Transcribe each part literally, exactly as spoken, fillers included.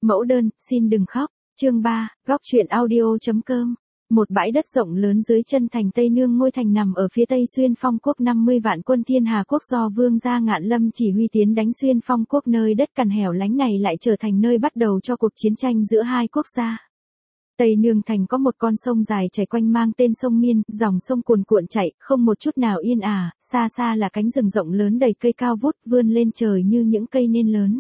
Mẫu đơn, xin đừng khóc. Chương ba, góc truyện audio.com. Một bãi đất rộng lớn dưới chân thành Tây Nương. Ngôi thành nằm ở phía tây Xuyên Phong quốc. năm mươi vạn quân Thiên Hà quốc do Vương gia Ngạn Lâm chỉ huy tiến đánh Xuyên Phong quốc. Nơi đất cằn hẻo lánh này lại trở thành nơi bắt đầu cho cuộc chiến tranh giữa hai quốc gia. Tây Nương thành có một con sông dài chảy quanh mang tên sông Miên, dòng sông cuồn cuộn chảy, không một chút nào yên ả, xa xa là cánh rừng rộng lớn đầy cây cao vút vươn lên trời như những cây nên lớn.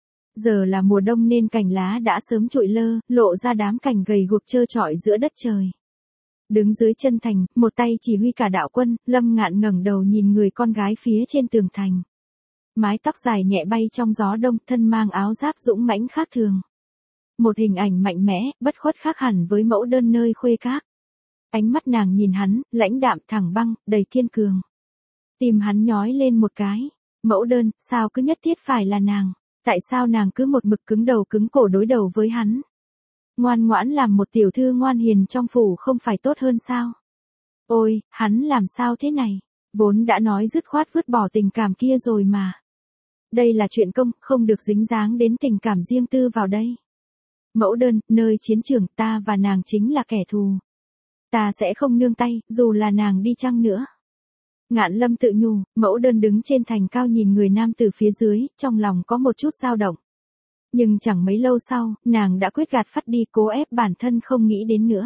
Giờ là mùa đông nên cành lá đã sớm trụi lơ, lộ ra đám cành gầy guộc trơ trọi giữa đất trời. Đứng dưới chân thành, một tay chỉ huy cả đạo quân, Lâm Ngạn ngẩng đầu nhìn người con gái phía trên tường thành. Mái tóc dài nhẹ bay trong gió đông, thân mang áo giáp dũng mãnh khác thường. Một hình ảnh mạnh mẽ, bất khuất khác hẳn với mẫu đơn nơi khuê các. Ánh mắt nàng nhìn hắn, lãnh đạm thẳng băng, đầy kiên cường. Tim hắn nhói lên một cái. Mẫu đơn, sao cứ nhất thiết phải là nàng? Tại sao nàng cứ một mực cứng đầu cứng cổ đối đầu với hắn? Ngoan ngoãn làm một tiểu thư ngoan hiền trong phủ không phải tốt hơn sao? Ôi, hắn làm sao thế này? Vốn đã nói dứt khoát vứt bỏ tình cảm kia rồi mà. Đây là chuyện công, không được dính dáng đến tình cảm riêng tư vào đây. Mẫu đơn, nơi chiến trường ta và nàng chính là kẻ thù. Ta sẽ không nương tay, dù là nàng đi chăng nữa. Ngạn Lâm tự nhủ, mẫu đơn đứng trên thành cao nhìn người nam từ phía dưới, trong lòng có một chút dao động. Nhưng chẳng mấy lâu sau, nàng đã quyết gạt phắt đi, cố ép bản thân không nghĩ đến nữa.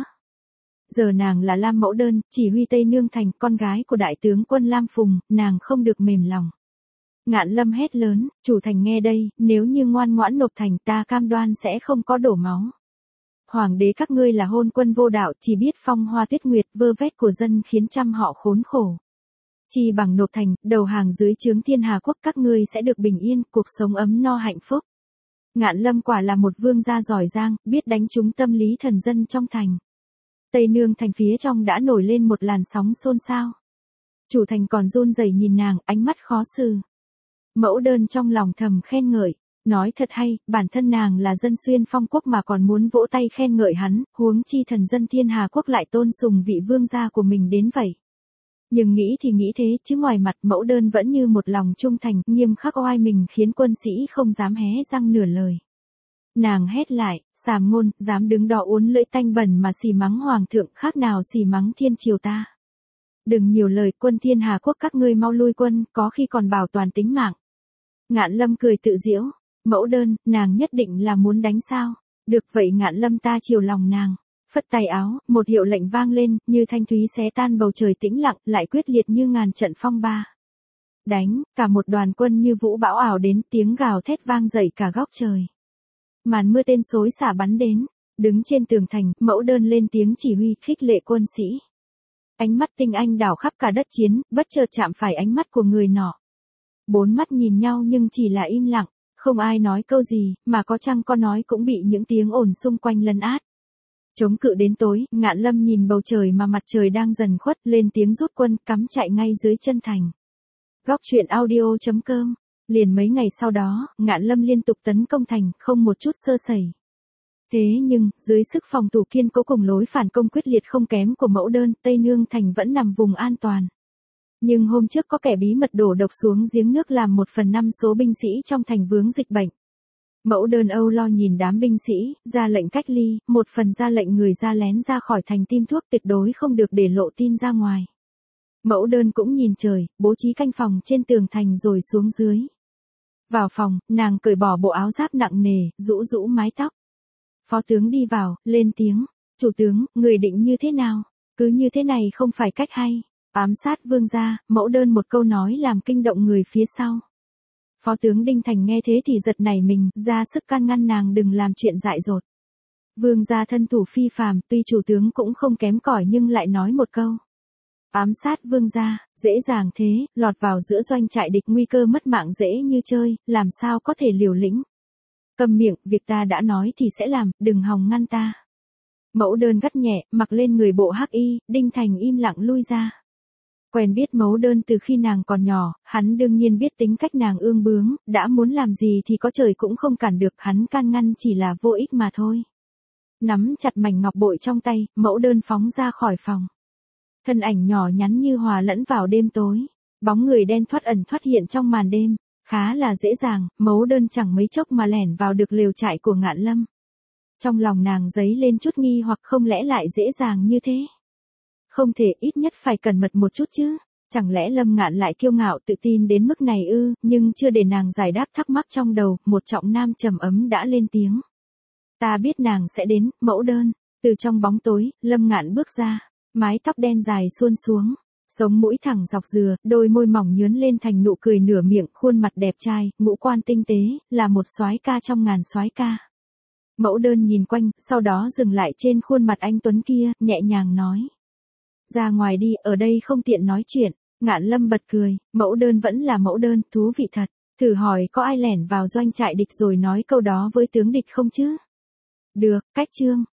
Giờ nàng là Lam Mẫu Đơn, chỉ huy Tây Nương thành, con gái của đại tướng quân Lam Phùng, nàng không được mềm lòng. Ngạn Lâm hét lớn, chủ thành nghe đây, nếu như ngoan ngoãn nộp thành ta cam đoan sẽ không có đổ máu. Hoàng đế các ngươi là hôn quân vô đạo, chỉ biết phong hoa tuyết nguyệt, vơ vét của dân khiến trăm họ khốn khổ. Chỉ bằng nộp thành, đầu hàng dưới trướng Thiên Hà quốc các ngươi sẽ được bình yên, cuộc sống ấm no hạnh phúc. Ngạn Lâm quả là một vương gia giỏi giang, biết đánh trúng tâm lý thần dân trong thành. Tây Nương thành phía trong đã nổi lên một làn sóng xôn xao. Chủ thành còn run rẩy nhìn nàng, ánh mắt khó xử. Mẫu đơn trong lòng thầm khen ngợi, nói thật hay, bản thân nàng là dân Xuyên Phong quốc mà còn muốn vỗ tay khen ngợi hắn, huống chi thần dân Thiên Hà quốc lại tôn sùng vị vương gia của mình đến vậy. Nhưng nghĩ thì nghĩ thế, chứ ngoài mặt mẫu đơn vẫn như một lòng trung thành, nghiêm khắc oai mình khiến quân sĩ không dám hé răng nửa lời. Nàng hét lại, sàm ngôn, dám đứng đó uốn lưỡi tanh bẩn mà xì mắng hoàng thượng, khác nào xì mắng thiên triều ta. Đừng nhiều lời, quân Thiên Hà quốc các ngươi mau lui quân, có khi còn bảo toàn tính mạng. Ngạn Lâm cười tự giễu, mẫu đơn, nàng nhất định là muốn đánh sao? Được vậy Ngạn Lâm ta chiều lòng nàng. Phất tay áo, một hiệu lệnh vang lên, như thanh thúy xé tan bầu trời tĩnh lặng, lại quyết liệt như ngàn trận phong ba. Đánh, cả một đoàn quân như vũ bão ảo đến, tiếng gào thét vang dậy cả góc trời. Màn mưa tên xối xả bắn đến, đứng trên tường thành, mẫu đơn lên tiếng chỉ huy, khích lệ quân sĩ. Ánh mắt tinh anh đảo khắp cả đất chiến, bất chợt chạm phải ánh mắt của người nọ. Bốn mắt nhìn nhau nhưng chỉ là im lặng, không ai nói câu gì, mà có chăng có nói cũng bị những tiếng ồn xung quanh lấn át. Chống cự đến tối, Ngạn Lâm nhìn bầu trời mà mặt trời đang dần khuất, lên tiếng rút quân, cắm trại ngay dưới chân thành. Góc truyện audio.com. Liền mấy ngày sau đó, Ngạn Lâm liên tục tấn công thành, không một chút sơ sẩy. Thế nhưng, dưới sức phòng thủ kiên cố cùng lối phản công quyết liệt không kém của mẫu đơn, Tây Nương thành vẫn nằm vùng an toàn. Nhưng hôm trước có kẻ bí mật đổ độc xuống giếng nước làm một phần năm số binh sĩ trong thành vướng dịch bệnh. Mẫu đơn âu lo nhìn đám binh sĩ, ra lệnh cách ly, một phần ra lệnh người ra lén ra khỏi thành tiêm thuốc, tuyệt đối không được để lộ tin ra ngoài. Mẫu đơn cũng nhìn trời, bố trí canh phòng trên tường thành rồi xuống dưới. Vào phòng, nàng cởi bỏ bộ áo giáp nặng nề, rũ rũ mái tóc. Phó tướng đi vào, lên tiếng, chủ tướng, người định như thế nào? Cứ như thế này không phải cách hay. Ám sát vương gia, mẫu đơn một câu nói làm kinh động người phía sau. Phó tướng Đinh Thành nghe thế thì giật nảy mình, ra sức can ngăn nàng đừng làm chuyện dại dột. Vương gia thân thủ phi phàm, tuy chủ tướng cũng không kém cỏi nhưng lại nói một câu. Ám sát vương gia, dễ dàng thế, lọt vào giữa doanh trại địch nguy cơ mất mạng dễ như chơi, làm sao có thể liều lĩnh. Cầm miệng, việc ta đã nói thì sẽ làm, đừng hòng ngăn ta. Mẫu đơn gắt nhẹ, mặc lên người bộ hắc y, Đinh Thành im lặng lui ra. Quen biết mẫu đơn từ khi nàng còn nhỏ, hắn đương nhiên biết tính cách nàng ương bướng, đã muốn làm gì thì có trời cũng không cản được, hắn can ngăn chỉ là vô ích mà thôi. Nắm chặt mảnh ngọc bội trong tay, mẫu đơn phóng ra khỏi phòng. Thân ảnh nhỏ nhắn như hòa lẫn vào đêm tối, bóng người đen thoát ẩn thoát hiện trong màn đêm, Khá là dễ dàng, mẫu đơn chẳng mấy chốc mà lẻn vào được lều trại của Ngạn Lâm. Trong lòng nàng dấy lên chút nghi hoặc không lẽ lại dễ dàng như thế. Không thể, ít nhất phải cẩn mật một chút chứ. Chẳng lẽ Lâm Ngạn lại kiêu ngạo tự tin đến mức này ư, nhưng chưa để nàng giải đáp thắc mắc trong đầu, một trọng nam trầm ấm đã lên tiếng. Ta biết nàng sẽ đến, mẫu đơn. Từ trong bóng tối, Lâm Ngạn bước ra, mái tóc đen dài suôn xuống, sống mũi thẳng dọc dừa, đôi môi mỏng nhướn lên thành nụ cười nửa miệng, khuôn mặt đẹp trai, ngũ quan tinh tế, là một soái ca trong ngàn soái ca. Mẫu đơn nhìn quanh, sau đó dừng lại trên khuôn mặt anh tuấn kia, nhẹ nhàng nói. Ra ngoài đi, ở đây không tiện nói chuyện. Ngạn Lâm bật cười, mẫu đơn vẫn là mẫu đơn, thú vị thật. Thử hỏi có ai lẻn vào doanh trại địch rồi nói câu đó với tướng địch không chứ? Được, cách chương.